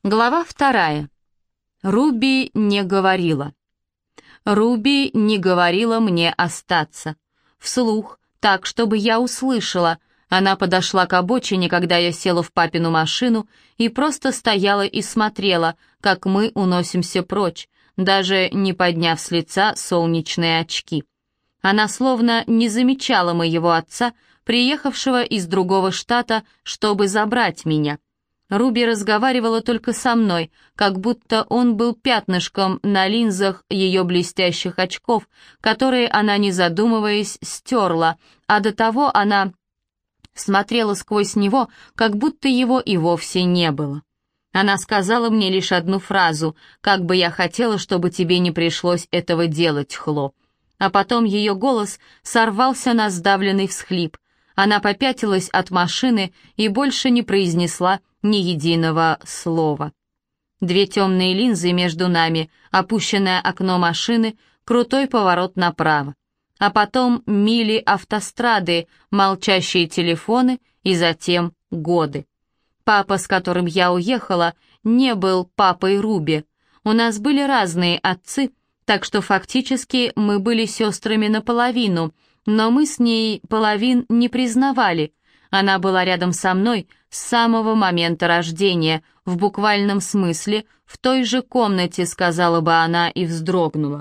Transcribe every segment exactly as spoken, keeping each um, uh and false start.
Глава вторая. Руби не говорила. Руби не говорила мне остаться. Вслух, так, чтобы я услышала. Она подошла к обочине, когда я села в папину машину, и просто стояла и смотрела, как мы уносимся прочь, даже не подняв с лица солнечные очки. Она словно не замечала моего отца, приехавшего из другого штата, чтобы забрать меня. Руби разговаривала только со мной, как будто он был пятнышком на линзах ее блестящих очков, которые она, не задумываясь, стерла, а до того она смотрела сквозь него, как будто его и вовсе не было. Она сказала мне лишь одну фразу: «Как бы я хотела, чтобы тебе не пришлось этого делать, Хло». А потом ее голос сорвался на сдавленный всхлип. Она попятилась от машины и больше не произнесла ни единого слова. Две темные линзы между нами, опущенное окно машины, крутой поворот направо. А потом мили автострады, молчащие телефоны и затем годы. Папа, с которым я уехала, не был папой Руби. У нас были разные отцы, так что фактически мы были сестрами наполовину, но мы с ней половин не признавали. Она была рядом со мной с самого момента рождения, в буквальном смысле, в той же комнате, сказала бы она, и вздрогнула.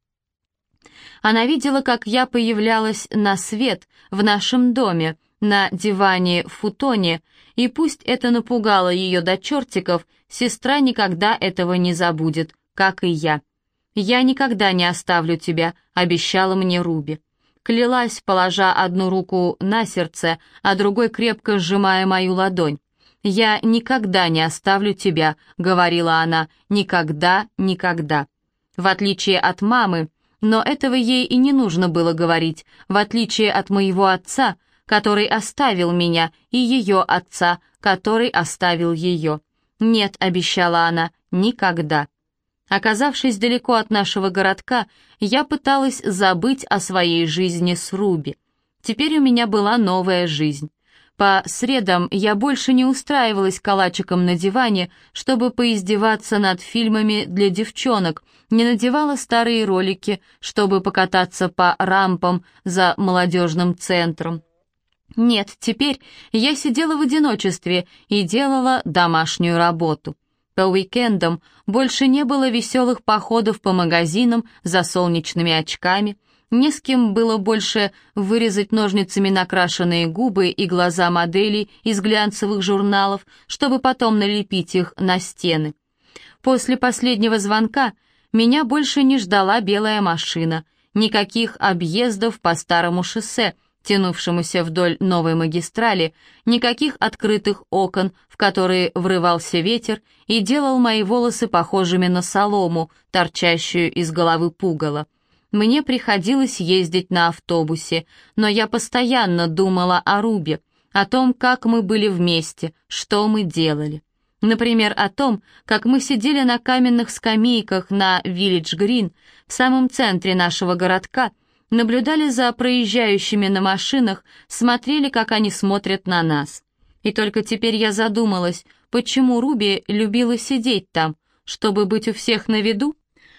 Она видела, как я появлялась на свет в нашем доме, на диване в футоне, и пусть это напугало ее до чертиков, сестра никогда этого не забудет, как и я. «Я никогда не оставлю тебя», — обещала мне Руби. Клялась, положа одну руку на сердце, а другой крепко сжимая мою ладонь. «Я никогда не оставлю тебя», — говорила она, — «никогда, никогда». В отличие от мамы, но этого ей и не нужно было говорить, в отличие от моего отца, который оставил меня, и ее отца, который оставил ее. «Нет», — обещала она, — «никогда». Оказавшись далеко от нашего городка, я пыталась забыть о своей жизни с Руби. Теперь у меня была новая жизнь. По средам я больше не устраивалась калачиком на диване, чтобы поиздеваться над фильмами для девчонок, не надевала старые ролики, чтобы покататься по рампам за молодежным центром. Нет, теперь я сидела в одиночестве и делала домашнюю работу. По уикендам больше не было веселых походов по магазинам за солнечными очками, не с кем было больше вырезать ножницами накрашенные губы и глаза моделей из глянцевых журналов, чтобы потом налепить их на стены. После последнего звонка меня больше не ждала белая машина, никаких объездов по старому шоссе, тянувшемуся вдоль новой магистрали, никаких открытых окон, в которые врывался ветер и делал мои волосы похожими на солому, торчащую из головы пугала. Мне приходилось ездить на автобусе, но я постоянно думала о Руби, о том, как мы были вместе, что мы делали. Например, о том, как мы сидели на каменных скамейках на Виллидж-Грин в самом центре нашего городка, наблюдали за проезжающими на машинах, смотрели, как они смотрят на нас. И только теперь я задумалась, почему Руби любила сидеть там, чтобы быть у всех на виду?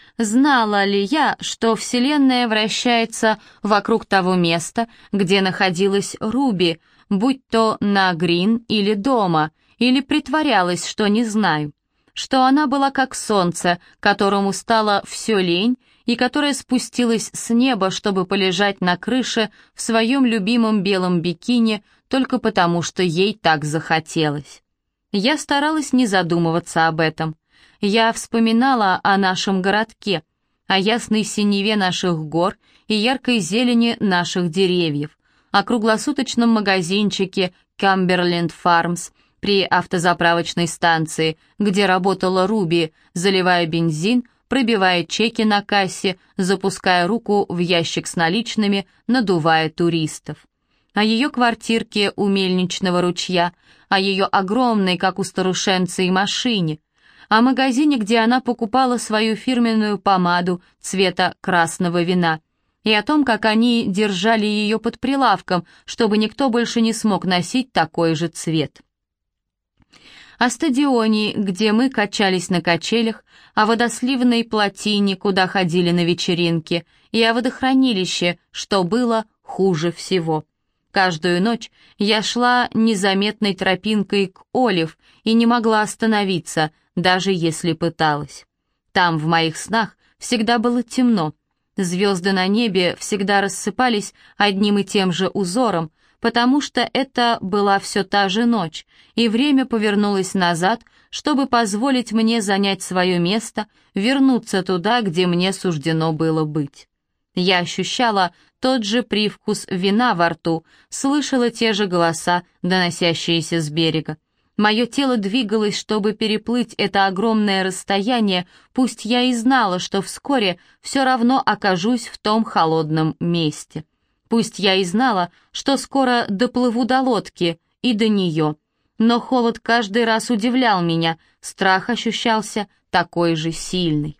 Знала ли я, что Вселенная вращается вокруг того места, где находилась Руби, будь то на Грин или дома, или притворялась, что не знаю? Что она была как солнце, которому стало все лень, и которая спустилась с неба, чтобы полежать на крыше в своем любимом белом бикини только потому, что ей так захотелось. Я старалась не задумываться об этом. Я вспоминала о нашем городке, о ясной синеве наших гор и яркой зелени наших деревьев, о круглосуточном магазинчике Камберленд Фармс при автозаправочной станции, где работала Руби, заливая бензин, пробивая чеки на кассе, запуская руку в ящик с наличными, надувая туристов. О ее квартирке у мельничного ручья, о ее огромной, как у старушенции, машине, о магазине, где она покупала свою фирменную помаду цвета красного вина, и о том, как они держали ее под прилавком, чтобы никто больше не смог носить такой же цвет. о стадионе, где мы качались на качелях, о водосливной плотине, куда ходили на вечеринки, и о водохранилище, что было хуже всего. Каждую ночь я шла незаметной тропинкой к Олив и не могла остановиться, даже если пыталась. Там, в моих снах, всегда было темно. Звезды на небе всегда рассыпались одним и тем же узором, потому что это была все та же ночь, и время повернулось назад, чтобы позволить мне занять свое место, вернуться туда, где мне суждено было быть. Я ощущала тот же привкус вина во рту, слышала те же голоса, доносящиеся с берега. Мое тело двигалось, чтобы переплыть это огромное расстояние, пусть я и знала, что вскоре все равно окажусь в том холодном месте. Пусть я и знала, что скоро доплыву до лодки и до нее. Но холод каждый раз удивлял меня, страх ощущался такой же сильный.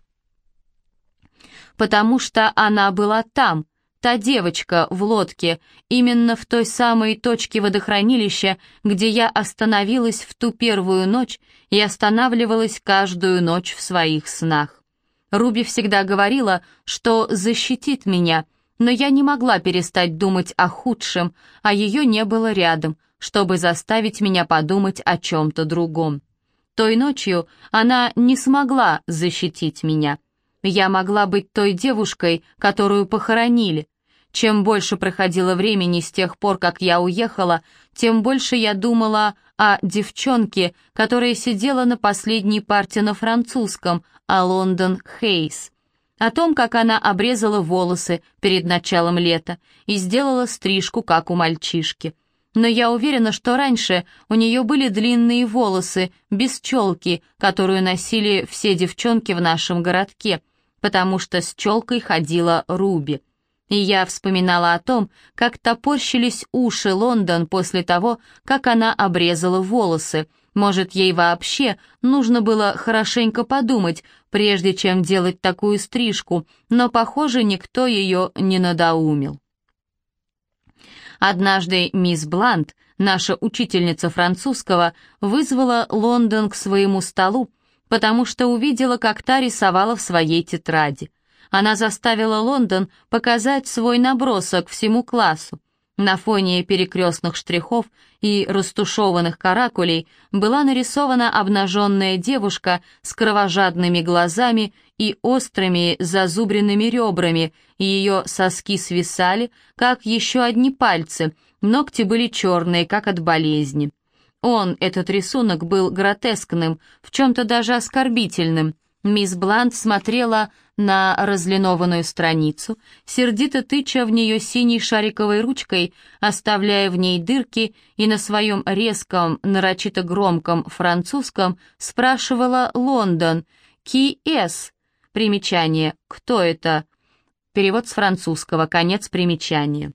Потому что она была там, та девочка в лодке, именно в той самой точке водохранилища, где я остановилась в ту первую ночь и останавливалась каждую ночь в своих снах. Руби всегда говорила, что защитит меня, но я не могла перестать думать о худшем, а ее не было рядом, чтобы заставить меня подумать о чем-то другом. Той ночью она не смогла защитить меня. Я могла быть той девушкой, которую похоронили. Чем больше проходило времени с тех пор, как я уехала, тем больше я думала о девчонке, которая сидела на последней парте на французском, о Лондон Хейс. О том, как она обрезала волосы перед началом лета и сделала стрижку, как у мальчишки. Но я уверена, что раньше у нее были длинные волосы, без челки, которую носили все девчонки в нашем городке, потому что с челкой ходила Руби. И я вспоминала о том, как топорщились уши Лондон после того, как она обрезала волосы. Может, ей вообще нужно было хорошенько подумать, прежде чем делать такую стрижку, но, похоже, никто ее не надоумил. Однажды мисс Блант, наша учительница французского, вызвала Лондон к своему столу, потому что увидела, как та рисовала в своей тетради. Она заставила Лондон показать свой набросок всему классу. На фоне перекрестных штрихов и растушеванных каракулей была нарисована обнаженная девушка с кровожадными глазами и острыми зазубренными ребрами, и ее соски свисали, как еще одни пальцы, ногти были черные, как от болезни. Он, этот рисунок, был гротескным, в чем-то даже оскорбительным. Мисс Блант смотрела на разлинованную страницу, сердито тыча в нее синей шариковой ручкой, оставляя в ней дырки, и на своем резком, нарочито громком французском спрашивала Лондон «Ки эс?» Примечание «Кто это?» Перевод с французского, конец примечания.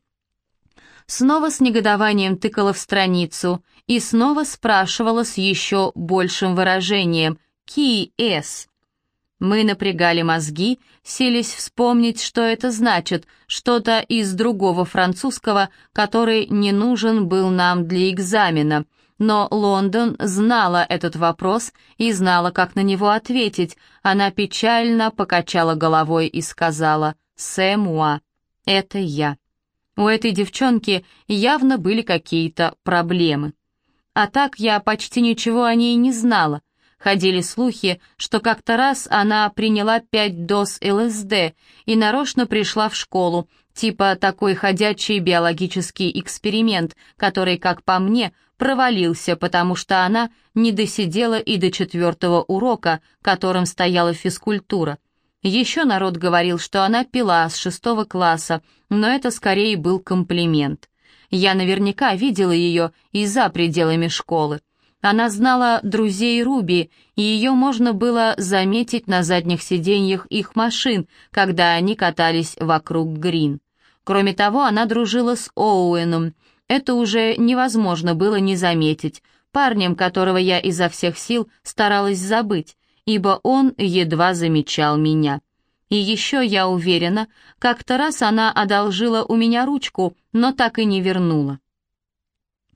Снова с негодованием тыкала в страницу и снова спрашивала с еще большим выражением «Ки эс?». Мы напрягали мозги, селись вспомнить, что это значит, что-то из другого французского, который не нужен был нам для экзамена. Но Лондон знала этот вопрос и знала, как на него ответить. Она печально покачала головой и сказала «C'est moi», «Это я». У этой девчонки явно были какие-то проблемы. А так я почти ничего о ней не знала. Ходили слухи, что как-то раз она приняла пять доз эл эс дэ и нарочно пришла в школу, типа такой ходячий биологический эксперимент, который, как по мне, провалился, потому что она не досидела и до четвертого урока, которым стояла физкультура. Еще народ говорил, что она пила с шестого класса, но это скорее был комплимент. Я наверняка видела ее и за пределами школы. Она знала друзей Руби, и ее можно было заметить на задних сиденьях их машин, когда они катались вокруг Грин. Кроме того, она дружила с Оуэном. Это уже невозможно было не заметить, парнем, которого я изо всех сил старалась забыть, ибо он едва замечал меня. И еще, я уверена, как-то раз она одолжила у меня ручку, но так и не вернула.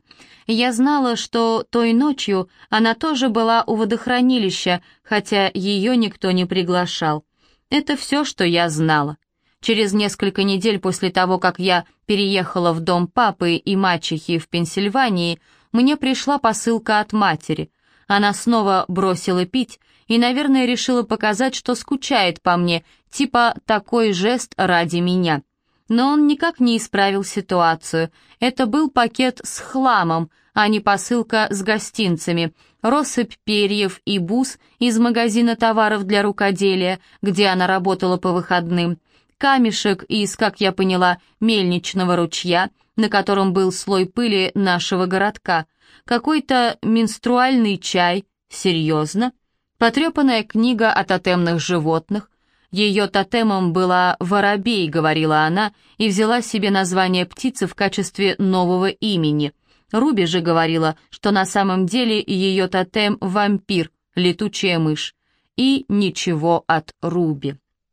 Я знала, что той ночью она тоже была у водохранилища, хотя ее никто не приглашал. Это все, что я знала. Через несколько недель после того, как я переехала в дом папы и мачехи в Пенсильвании, мне пришла посылка от матери. Она снова бросила пить и, наверное, решила показать, что скучает по мне, типа такой жест ради меня. Но он никак не исправил ситуацию. Это был пакет с хламом, а не посылка с гостинцами, россыпь перьев и бус из магазина товаров для рукоделия, где она работала по выходным, камешек из, как я поняла, мельничного ручья, на котором был слой пыли нашего городка, какой-то менструальный чай, серьезно, потрепанная книга о тотемных животных. Ее тотемом была воробей, говорила она, и взяла себе название птицы в качестве нового имени. Руби же говорила, что на самом деле ее тотем — вампир, летучая мышь. И ничего от Руби.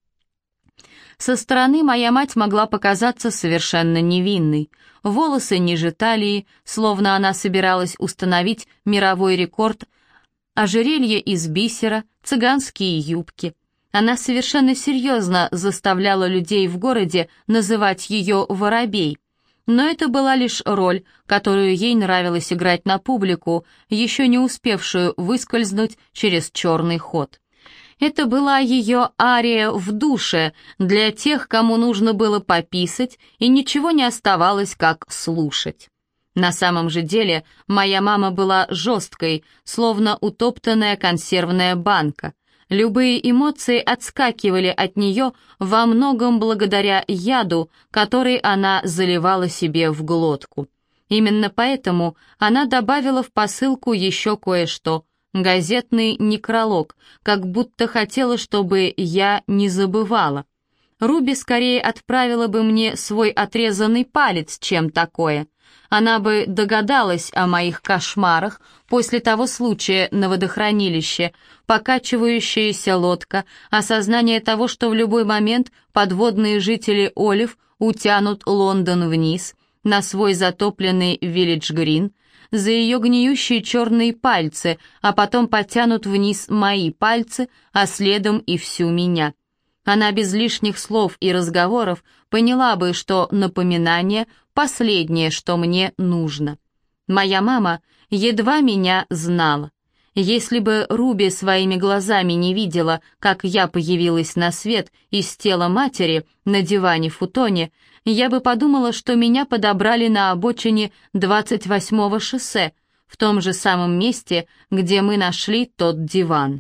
Со стороны моя мать могла показаться совершенно невинной. Волосы ниже талии, словно она собиралась установить мировой рекорд, ожерелье из бисера, цыганские юбки. Она совершенно серьезно заставляла людей в городе называть ее «воробей». Но это была лишь роль, которую ей нравилось играть на публику, еще не успевшую выскользнуть через черный ход. Это была ее ария в душе для тех, кому нужно было пописать, и ничего не оставалось, как слушать. На самом же деле моя мама была жесткой, словно утоптанная консервная банка. Любые эмоции отскакивали от нее во многом благодаря яду, который она заливала себе в глотку. Именно поэтому она добавила в посылку еще кое-что — газетный некролог, как будто хотела, чтобы я не забывала. Руби скорее отправила бы мне свой отрезанный палец, чем такое. Она бы догадалась о моих кошмарах после того случая на водохранилище, покачивающаяся лодка, осознание того, что в любой момент подводные жители Олив утянут Лондон вниз, на свой затопленный Виллидж-Грин, за ее гниющие черные пальцы, а потом потянут вниз мои пальцы, а следом и всю меня. Она без лишних слов и разговоров поняла бы, что напоминание — последнее, что мне нужно. Моя мама едва меня знала. Если бы Руби своими глазами не видела, как я появилась на свет из тела матери на диване-футоне, я бы подумала, что меня подобрали на обочине двадцать восьмого шоссе, в том же самом месте, где мы нашли тот диван.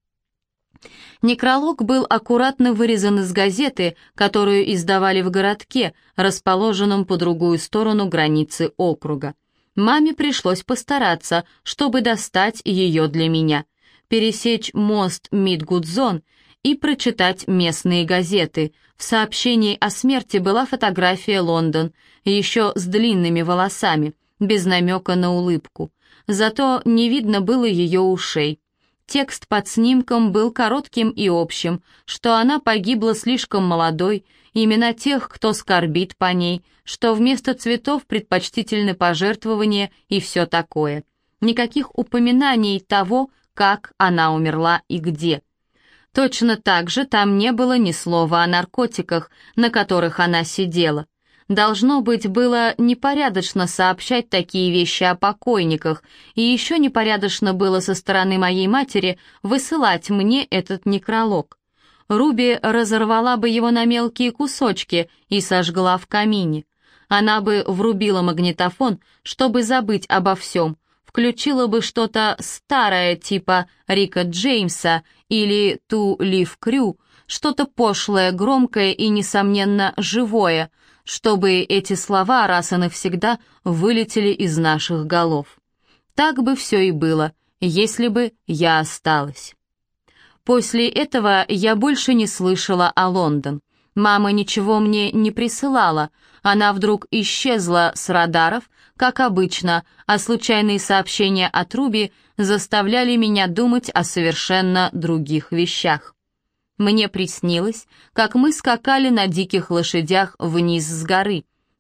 Некролог был аккуратно вырезан из газеты, которую издавали в городке, расположенном по другую сторону границы округа. Маме пришлось постараться, чтобы достать ее для меня, пересечь мост Мидгудзон и прочитать местные газеты. В сообщении о смерти была фотография Лондон, еще с длинными волосами, без намека на улыбку. Зато не видно было ее ушей. Текст под снимком был коротким и общим, что она погибла слишком молодой, имена тех, кто скорбит по ней, что вместо цветов предпочтительны пожертвования и все такое. Никаких упоминаний того, как она умерла и где. Точно так же там не было ни слова о наркотиках, на которых она сидела. Должно быть, было непорядочно сообщать такие вещи о покойниках, и еще непорядочно было со стороны моей матери высылать мне этот некролог. Руби разорвала бы его на мелкие кусочки и сожгла в камине. Она бы врубила магнитофон, чтобы забыть обо всем, включила бы что-то старое типа Рика Джеймса или Ту Лив Крю, что-то пошлое, громкое и, несомненно, живое, чтобы эти слова раз и навсегда вылетели из наших голов. Так бы все и было, если бы я осталась. После этого я больше не слышала о Лондон. Мама ничего мне не присылала, она вдруг исчезла с радаров, как обычно, а случайные сообщения от Руби заставляли меня думать о совершенно других вещах. Мне приснилось, как мы скакали на диких лошадях вниз с горы.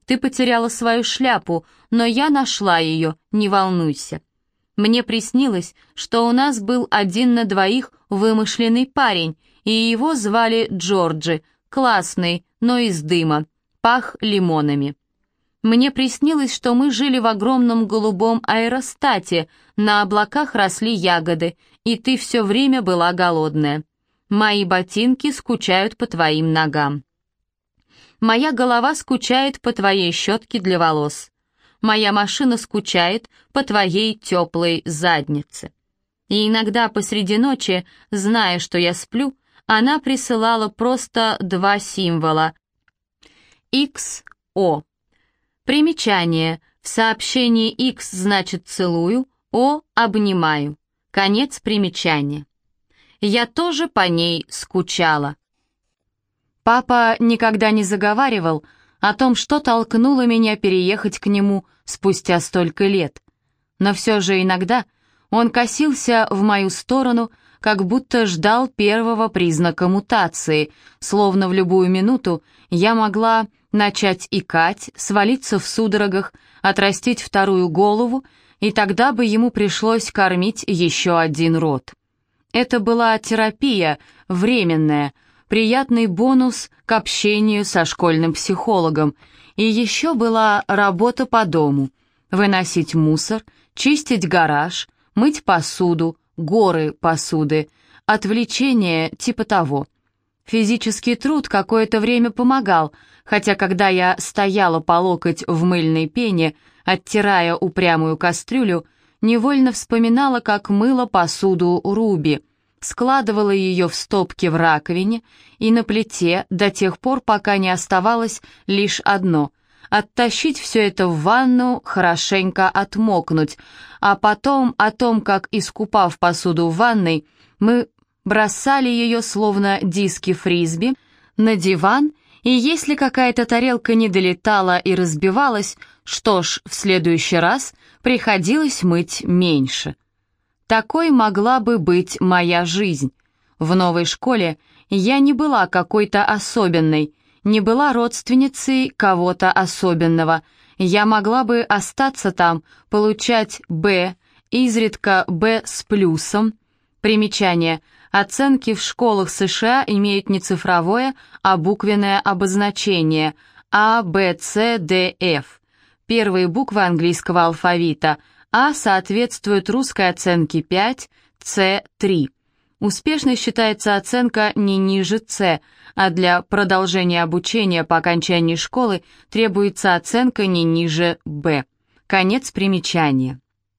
Ты потеряла свою шляпу, но я нашла ее, не волнуйся. Мне приснилось, что у нас был один на двоих вымышленный парень, и его звали Джорджи, классный, но из дыма, пах лимонами. Мне приснилось, что мы жили в огромном голубом аэростате, на облаках росли ягоды, и ты все время была голодная. Мои ботинки скучают по твоим ногам. Моя голова скучает по твоей щетке для волос. Моя машина скучает по твоей теплой заднице. И иногда посреди ночи, зная, что я сплю, она присылала просто два символа. икс о. Примечание. В сообщении X значит «целую», О — «обнимаю». Конец примечания. Я тоже по ней скучала. Папа никогда не заговаривал о том, что толкнуло меня переехать к нему спустя столько лет. Но все же иногда он косился в мою сторону, как будто ждал первого признака мутации, словно в любую минуту я могла начать икать, свалиться в судорогах, отрастить вторую голову, и тогда бы ему пришлось кормить еще один род. Это была терапия, временная, приятный бонус к общению со школьным психологом, и еще была работа по дому, выносить мусор, чистить гараж, мыть посуду, горы посуды, отвлечение типа того. Физический труд какое-то время помогал, хотя когда я стояла по локоть в мыльной пене, оттирая упрямую кастрюлю, невольно вспоминала, как мыла посуду Руби, складывала ее в стопки в раковине и на плите до тех пор, пока не оставалось лишь одно — оттащить все это в ванну, хорошенько отмокнуть, а потом о том, как, искупав посуду в ванной, мы бросали ее, словно диски фрисби, на диван, и если какая-то тарелка не долетала и разбивалась, что ж, в следующий раз приходилось мыть меньше. Такой могла бы быть моя жизнь. В новой школе я не была какой-то особенной, не была родственницей кого-то особенного. Я могла бы остаться там, получать «Б», изредка «Б» с плюсом. Примечание. Оценки в школах США имеют не цифровое, а буквенное обозначение А, Б, С, Д, Ф. Первые буквы английского алфавита. А соответствует русской оценке пять, С — три. Успешной считается оценка не ниже С, а для продолжения обучения по окончании школы требуется оценка не ниже Б. Конец примечания.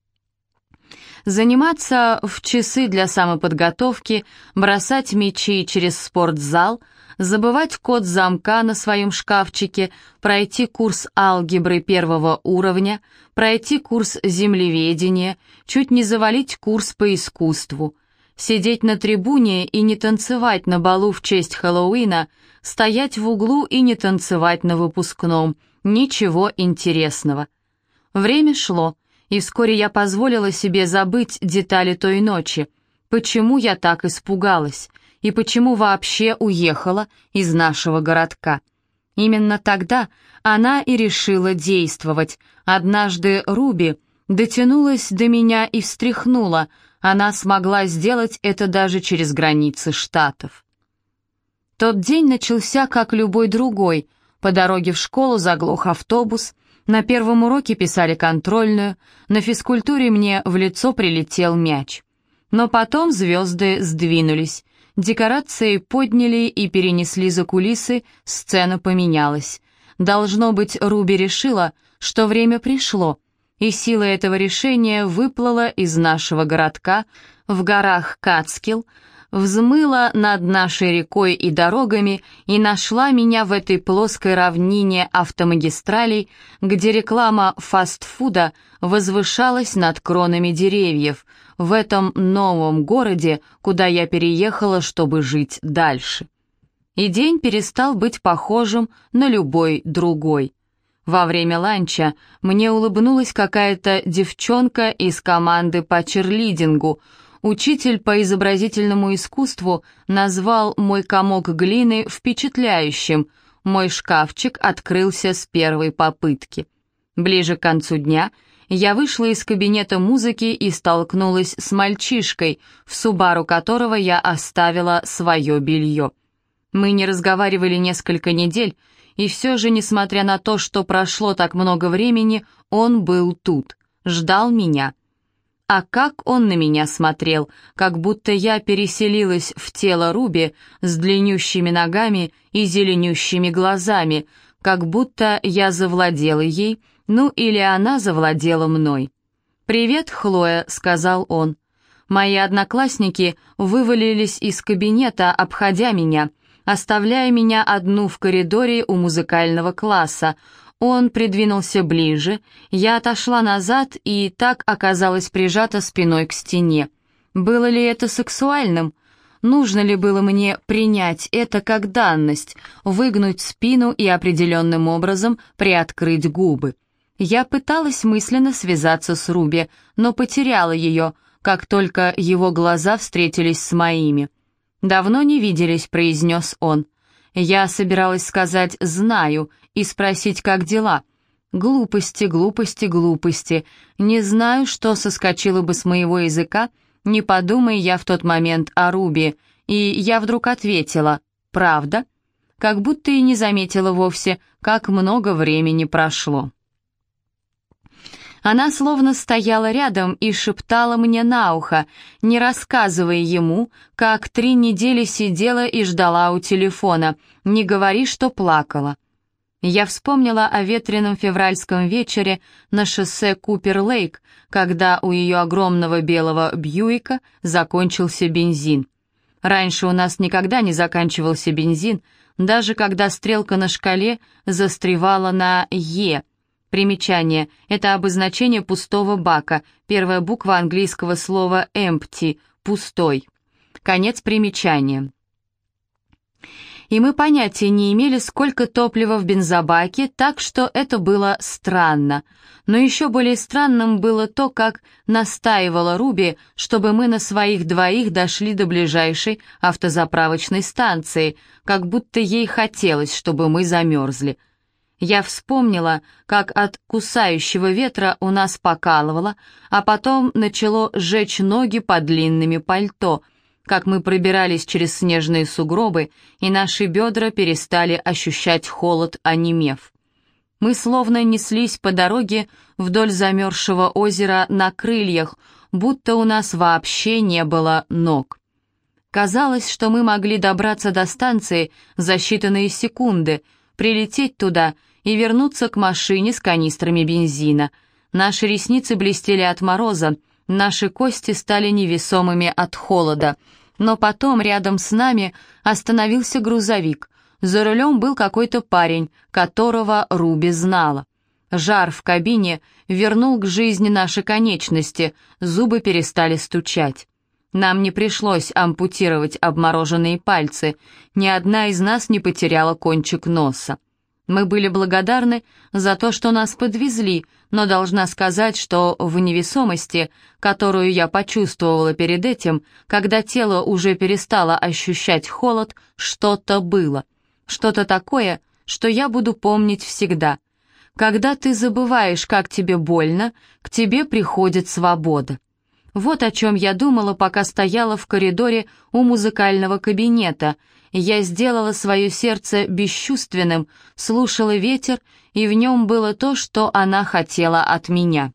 Заниматься в часы для самоподготовки, бросать мячи через спортзал, забывать код замка на своем шкафчике, пройти курс алгебры первого уровня, пройти курс землеведения, чуть не завалить курс по искусству, сидеть на трибуне и не танцевать на балу в честь Хэллоуина, стоять в углу и не танцевать на выпускном. Ничего интересного. Время шло, и вскоре я позволила себе забыть детали той ночи. Почему я так испугалась? И почему вообще уехала из нашего городка? Именно тогда она и решила действовать. Однажды Руби дотянулась до меня и встряхнула. Она смогла сделать это даже через границы штатов. Тот день начался как любой другой. По дороге в школу заглох автобус. На первом уроке писали контрольную. На физкультуре мне в лицо прилетел мяч. Но потом звезды сдвинулись. Декорации подняли и перенесли за кулисы, сцена поменялась. Должно быть, Руби решила, что время пришло, и сила этого решения выплыла из нашего городка в горах Кацкилл, взмыла над нашей рекой и дорогами и нашла меня в этой плоской равнине автомагистралей, где реклама фастфуда возвышалась над кронами деревьев, в этом новом городе, куда я переехала, чтобы жить дальше. И день перестал быть похожим на любой другой. Во время ланча мне улыбнулась какая-то девчонка из команды по черлидингу. Учитель по изобразительному искусству назвал мой комок глины впечатляющим. мой шкафчик открылся с первой попытки. Ближе к концу дня я вышла из кабинета музыки и столкнулась с мальчишкой, в Субару которого я оставила свое белье. Мы не разговаривали несколько недель, и все же, несмотря на то, что прошло так много времени, он был тут, ждал меня. А как он на меня смотрел, как будто я переселилась в тело Руби с длиннющими ногами и зеленющими глазами, как будто я завладела ей, ну или она завладела мной. «Привет, Хлоя», — сказал он. Мои одноклассники вывалились из кабинета, обходя меня, оставляя меня одну в коридоре у музыкального класса. Он придвинулся ближе, я отошла назад и так оказалась прижата спиной к стене. Было ли это сексуальным? Нужно ли было мне принять это как данность, выгнуть спину и определенным образом приоткрыть губы? Я пыталась мысленно связаться с Руби, но потеряла ее, как только его глаза встретились с моими. «Давно не виделись», — произнес он. Я собиралась сказать «знаю» и спросить, как дела. Глупости, глупости, глупости. Не знаю, что соскочило бы с моего языка, не подумай я в тот момент о Руби. И я вдруг ответила «правда?» Как будто и не заметила вовсе, как много времени прошло. Она словно стояла рядом и шептала мне на ухо, не рассказывая ему, как три недели сидела и ждала у телефона, не говори, что плакала. Я вспомнила о ветреном февральском вечере на шоссе Купер-Лейк, когда у ее огромного белого Бьюика закончился бензин. Раньше у нас никогда не заканчивался бензин, даже когда стрелка на шкале застревала на «Е». Примечание – это обозначение пустого бака, первая буква английского слова empty – пустой. Конец примечания. И мы понятия не имели, сколько топлива в бензобаке, так что это было странно. Но еще более странным было то, как настаивала Руби, чтобы мы на своих двоих дошли до ближайшей автозаправочной станции, как будто ей хотелось, чтобы мы замерзли. Я вспомнила, как от кусающего ветра у нас покалывало, а потом начало жечь ноги под длинными пальто, как мы пробирались через снежные сугробы, и наши бедра перестали ощущать холод, онемев. Мы словно неслись по дороге вдоль замерзшего озера на крыльях, будто у нас вообще не было ног. Казалось, что мы могли добраться до станции за считанные секунды, прилететь туда и вернуться к машине с канистрами бензина. Наши ресницы блестели от мороза, наши кости стали невесомыми от холода. Но потом рядом с нами остановился грузовик. За рулем был какой-то парень, которого Руби знала. Жар в кабине вернул к жизни наши конечности, зубы перестали стучать. Нам не пришлось ампутировать обмороженные пальцы, ни одна из нас не потеряла кончик носа. Мы были благодарны за то, что нас подвезли, но должна сказать, что в невесомости, которую я почувствовала перед этим, когда тело уже перестало ощущать холод, что-то было. Что-то такое, что я буду помнить всегда. Когда ты забываешь, как тебе больно, к тебе приходит свобода. Вот о чем я думала, пока стояла в коридоре у музыкального кабинета. Я сделала свое сердце бесчувственным, слушала ветер, и в нем было то, что она хотела от меня.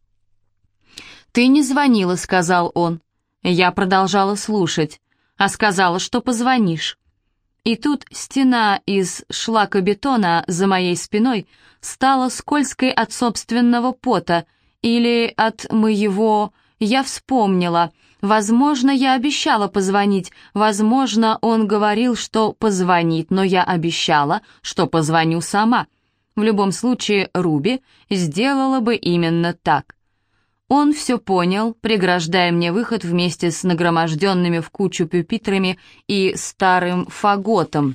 «Ты не звонила», — сказал он. Я продолжала слушать, а сказала, что позвонишь. И тут стена из шлакобетона за моей спиной стала скользкой от собственного пота или от моего... Я вспомнила. Возможно, я обещала позвонить, возможно, он говорил, что позвонит, но я обещала, что позвоню сама. В любом случае, Руби сделала бы именно так. Он все понял, преграждая мне выход вместе с нагроможденными в кучу пюпитрами и старым фаготом.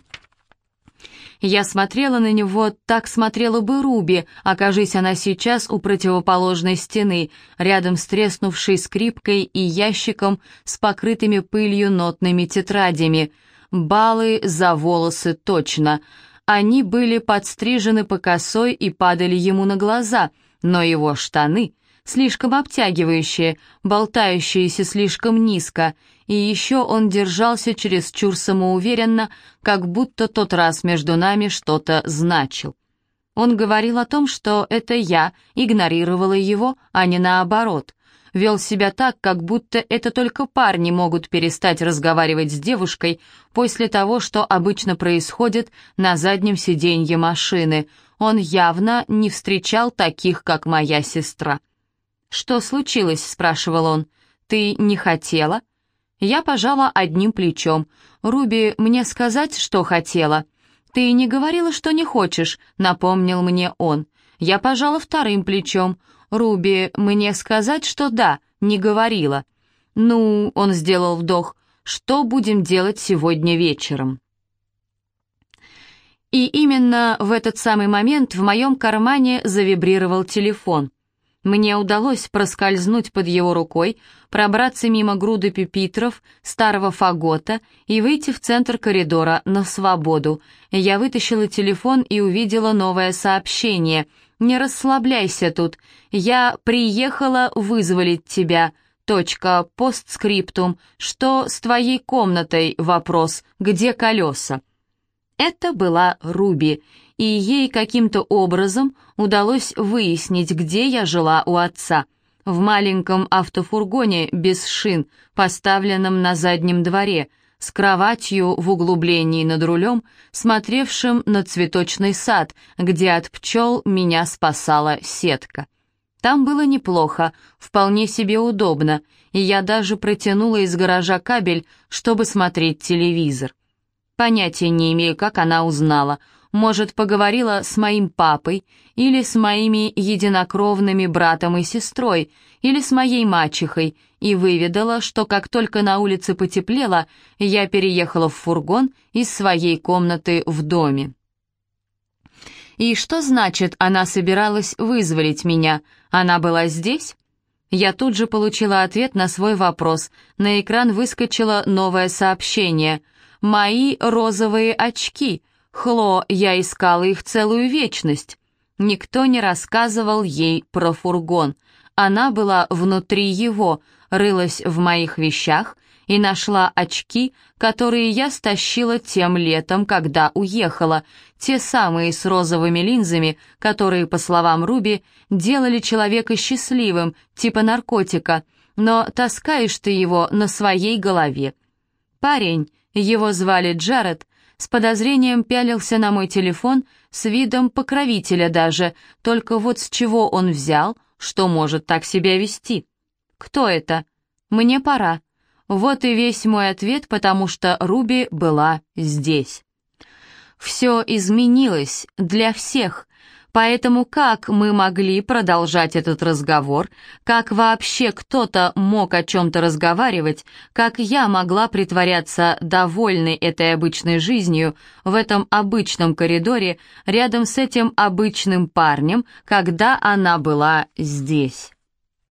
Я смотрела на него, так смотрела бы Руби, окажись она сейчас у противоположной стены, рядом с треснувшей скрипкой и ящиком с покрытыми пылью нотными тетрадями. Баллы за волосы точно. Они были подстрижены по косой и падали ему на глаза, но его штаны, слишком обтягивающие, болтающиеся слишком низко, и еще он держался чересчур самоуверенно, как будто тот раз между нами что-то значил. Он говорил о том, что это я игнорировала его, а не наоборот. Вел себя так, как будто это только парни могут перестать разговаривать с девушкой после того, что обычно происходит на заднем сиденье машины. Он явно не встречал таких, как моя сестра. «Что случилось?» — спрашивал он. «Ты не хотела?» Я пожала одним плечом. «Руби, мне сказать, что хотела?» «Ты не говорила, что не хочешь», — напомнил мне он. Я пожала вторым плечом. «Руби, мне сказать, что да, не говорила». «Ну», — он сделал вдох, — «что будем делать сегодня вечером?» И именно в этот самый момент в моем кармане завибрировал телефон. Мне удалось проскользнуть под его рукой, пробраться мимо груды пюпитров, старого фагота и выйти в центр коридора на свободу. Я вытащила телефон и увидела новое сообщение. «Не расслабляйся тут. Я приехала вызволить тебя. Точка, постскриптум. Что с твоей комнатой? Вопрос. Где колеса?» Это была Руби, и ей каким-то образом удалось выяснить, где я жила у отца. В маленьком автофургоне без шин, поставленном на заднем дворе, с кроватью в углублении над рулем, смотревшим на цветочный сад, где от пчел меня спасала сетка. Там было неплохо, вполне себе удобно, и я даже протянула из гаража кабель, чтобы смотреть телевизор. Понятия не имею, как она узнала. Может, поговорила с моим папой, или с моими единокровными братом и сестрой, или с моей мачехой, и выведала, что как только на улице потеплело, я переехала в фургон из своей комнаты в доме. И что значит, она собиралась вызволить меня? Она была здесь? Я тут же получила ответ на свой вопрос. На экран выскочило новое сообщение. «Мои розовые очки. Хло, я искала их целую вечность». Никто не рассказывал ей про фургон. Она была внутри его, рылась в моих вещах и нашла очки, которые я стащила тем летом, когда уехала, те самые с розовыми линзами, которые, по словам Руби, делали человека счастливым, типа наркотика, но таскаешь ты его на своей голове. Парень, его звали Джаред, с подозрением пялился на мой телефон, с видом покровителя даже, только вот с чего он взял, что может так себя вести. «Кто это?» «Мне пора». Вот и весь мой ответ, потому что Руби была здесь. Все изменилось для всех, поэтому как мы могли продолжать этот разговор, как вообще кто-то мог о чем-то разговаривать, как я могла притворяться довольной этой обычной жизнью в этом обычном коридоре рядом с этим обычным парнем, когда она была здесь.